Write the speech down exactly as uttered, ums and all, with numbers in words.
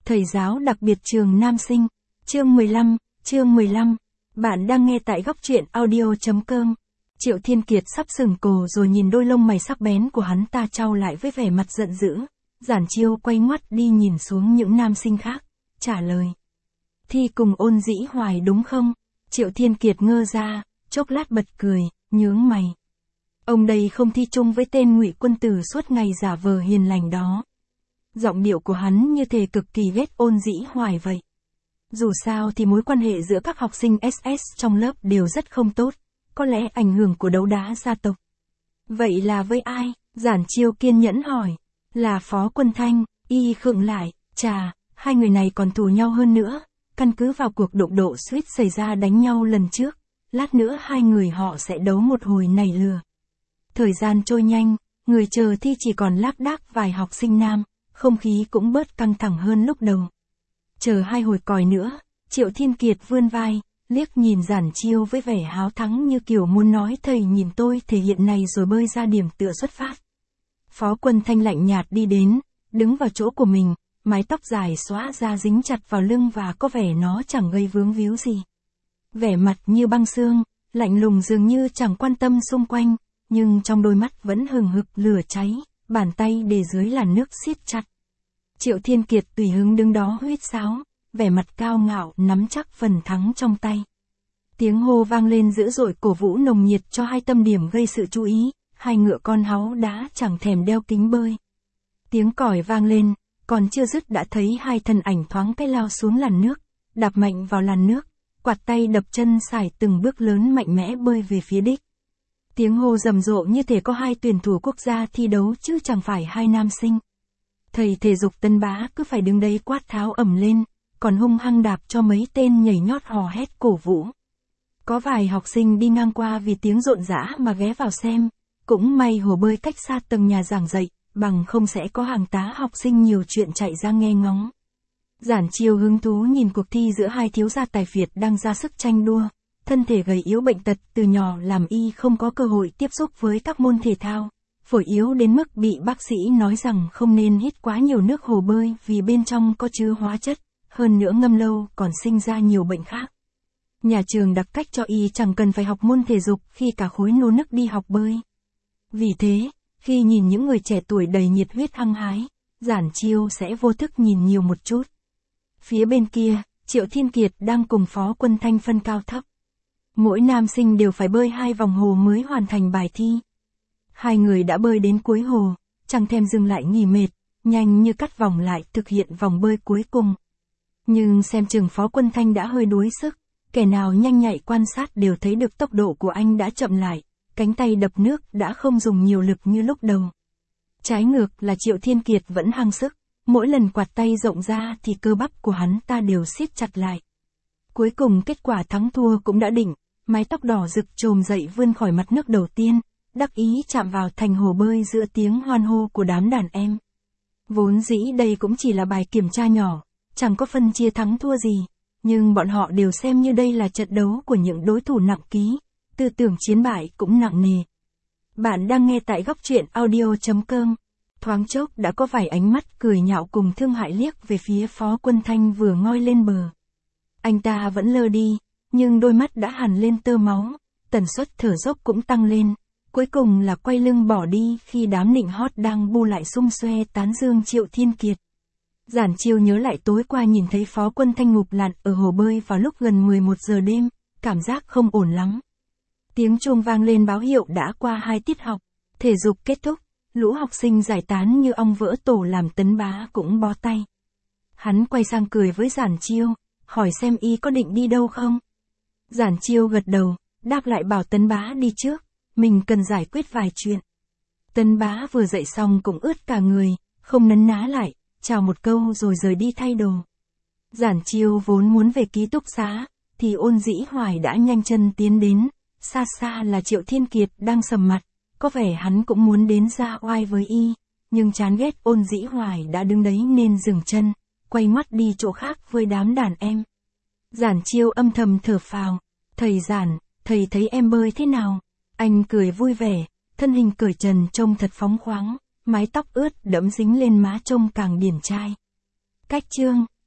Thầy giáo đặc biệt trường Nam Sinh, chương mười lăm, chương mười lăm. Bạn đang nghe tại góc truyện audio chấm com. Triệu Thiên Kiệt sắp sừng cổ rồi nhìn đôi lông mày sắc bén của hắn ta trao lại với vẻ mặt giận dữ. Giản Chiêu quay ngoắt đi nhìn xuống những nam sinh khác, trả lời. Thi cùng Ôn Dĩ Hoài đúng không? Triệu Thiên Kiệt ngơ ra, chốc lát bật cười, nhướng mày. Ông đây không thi chung với tên Ngụy Quân Tử suốt ngày giả vờ hiền lành đó. Giọng điệu của hắn như thể cực kỳ ghét Ôn Dĩ Hoài vậy. Dù sao thì mối quan hệ giữa các học sinh ét ét trong lớp đều rất không tốt, có lẽ ảnh hưởng của đấu đá gia tộc. Vậy là với ai? Giản Chiêu kiên nhẫn hỏi. Là Phó Quân Thanh. Y khựng lại, chà, hai người này còn thù nhau hơn nữa, căn cứ vào cuộc đụng độ suýt xảy ra đánh nhau lần trước, lát nữa hai người họ sẽ đấu một hồi nảy lửa. Thời gian trôi nhanh, người chờ thi chỉ còn lác đác vài học sinh nam, không khí cũng bớt căng thẳng hơn lúc đầu. Chờ hai hồi còi nữa, Triệu Thiên Kiệt vươn vai, liếc nhìn Giản Chiêu với vẻ háo thắng như kiểu muốn nói thầy nhìn tôi thể hiện này rồi bơi ra điểm tựa xuất phát. Phó Quân Thanh lạnh nhạt đi đến, đứng vào chỗ của mình, mái tóc dài xõa ra dính chặt vào lưng và có vẻ nó chẳng gây vướng víu gì. Vẻ mặt như băng xương, lạnh lùng dường như chẳng quan tâm xung quanh, nhưng trong đôi mắt vẫn hừng hực lửa cháy, bàn tay để dưới làn nước siết chặt. Triệu Thiên Kiệt tùy hứng đứng đó huýt sáo, vẻ mặt cao ngạo nắm chắc phần thắng trong tay. Tiếng hô vang lên dữ dội cổ vũ nồng nhiệt cho hai tâm điểm gây sự chú ý, hai ngựa con háu đá chẳng thèm đeo kính bơi. Tiếng còi vang lên, còn chưa dứt đã thấy hai thân ảnh thoáng cái lao xuống làn nước, đạp mạnh vào làn nước, quạt tay đập chân sải từng bước lớn mạnh mẽ bơi về phía đích. Tiếng hô rầm rộ như thể có hai tuyển thủ quốc gia thi đấu chứ chẳng phải hai nam sinh. Thầy thể dục Tân Bá cứ phải đứng đấy quát tháo ầm lên, còn hung hăng đạp cho mấy tên nhảy nhót hò hét cổ vũ. Có vài học sinh đi ngang qua vì tiếng rộn rã mà ghé vào xem, cũng may hồ bơi cách xa tầng nhà giảng dạy, bằng không sẽ có hàng tá học sinh nhiều chuyện chạy ra nghe ngóng. Giản Chiêu hứng thú nhìn cuộc thi giữa hai thiếu gia tài phiệt đang ra sức tranh đua, thân thể gầy yếu bệnh tật từ nhỏ làm y không có cơ hội tiếp xúc với các môn thể thao. Phổi yếu đến mức bị bác sĩ nói rằng không nên hít quá nhiều nước hồ bơi vì bên trong có chứa hóa chất, hơn nữa ngâm lâu còn sinh ra nhiều bệnh khác. Nhà trường đặc cách cho y chẳng cần phải học môn thể dục khi cả khối nô nức đi học bơi. Vì thế, khi nhìn những người trẻ tuổi đầy nhiệt huyết hăng hái, Giản Chiêu sẽ vô thức nhìn nhiều một chút. Phía bên kia, Triệu Thiên Kiệt đang cùng Phó Quân Thanh phân cao thấp. Mỗi nam sinh đều phải bơi hai vòng hồ mới hoàn thành bài thi. Hai người đã bơi đến cuối hồ, chẳng thèm dừng lại nghỉ mệt, nhanh như cắt vòng lại thực hiện vòng bơi cuối cùng. Nhưng xem chừng Phó Quân Thanh đã hơi đuối sức, kẻ nào nhanh nhạy quan sát đều thấy được tốc độ của anh đã chậm lại, cánh tay đập nước đã không dùng nhiều lực như lúc đầu. Trái ngược là Triệu Thiên Kiệt vẫn hăng sức, mỗi lần quạt tay rộng ra thì cơ bắp của hắn ta đều siết chặt lại. Cuối cùng kết quả thắng thua cũng đã định, mái tóc đỏ rực trồm dậy vươn khỏi mặt nước đầu tiên, đắc ý chạm vào thành hồ bơi giữa tiếng hoan hô của đám đàn em. Vốn dĩ đây cũng chỉ là bài kiểm tra nhỏ, chẳng có phân chia thắng thua gì, nhưng bọn họ đều xem như đây là trận đấu của những đối thủ nặng ký, tư tưởng chiến bại cũng nặng nề. Bạn đang nghe tại góc truyện audio chấm com. Thoáng chốc đã có vài ánh mắt cười nhạo cùng thương hại liếc về phía Phó Quân Thanh vừa ngoi lên bờ. Anh ta vẫn lơ đi, nhưng đôi mắt đã hằn lên tơ máu, tần suất thở dốc cũng tăng lên. Cuối cùng là quay lưng bỏ đi khi đám nịnh hót đang bu lại xung xoe tán dương Triệu Thiên Kiệt. Giản Chiêu nhớ lại tối qua nhìn thấy Phó Quân Thanh ngụp lặn ở hồ bơi vào lúc gần mười một giờ đêm, cảm giác không ổn lắm. Tiếng chuông vang lên báo hiệu đã qua hai tiết học, thể dục kết thúc, lũ học sinh giải tán như ong vỡ tổ làm Tấn Bá cũng bó tay. Hắn quay sang cười với Giản Chiêu, hỏi xem y có định đi đâu không. Giản Chiêu gật đầu, đáp lại bảo Tấn Bá đi trước. Mình cần giải quyết vài chuyện. Tấn Bá vừa dậy xong cũng ướt cả người, không nấn ná lại, chào một câu rồi rời đi thay đồ. Giản Chiêu vốn muốn về ký túc xá, thì Ôn Dĩ Hoài đã nhanh chân tiến đến, xa xa là Triệu Thiên Kiệt đang sầm mặt, có vẻ hắn cũng muốn đến ra oai với y, nhưng chán ghét Ôn Dĩ Hoài đã đứng đấy nên dừng chân, quay ngoắt đi chỗ khác với đám đàn em. Giản Chiêu âm thầm thở phào, thầy Giản, thầy thấy em bơi thế nào? Anh cười vui vẻ, thân hình cởi trần trông thật phóng khoáng, mái tóc ướt đẫm dính lên má trông càng điển trai. Cách chương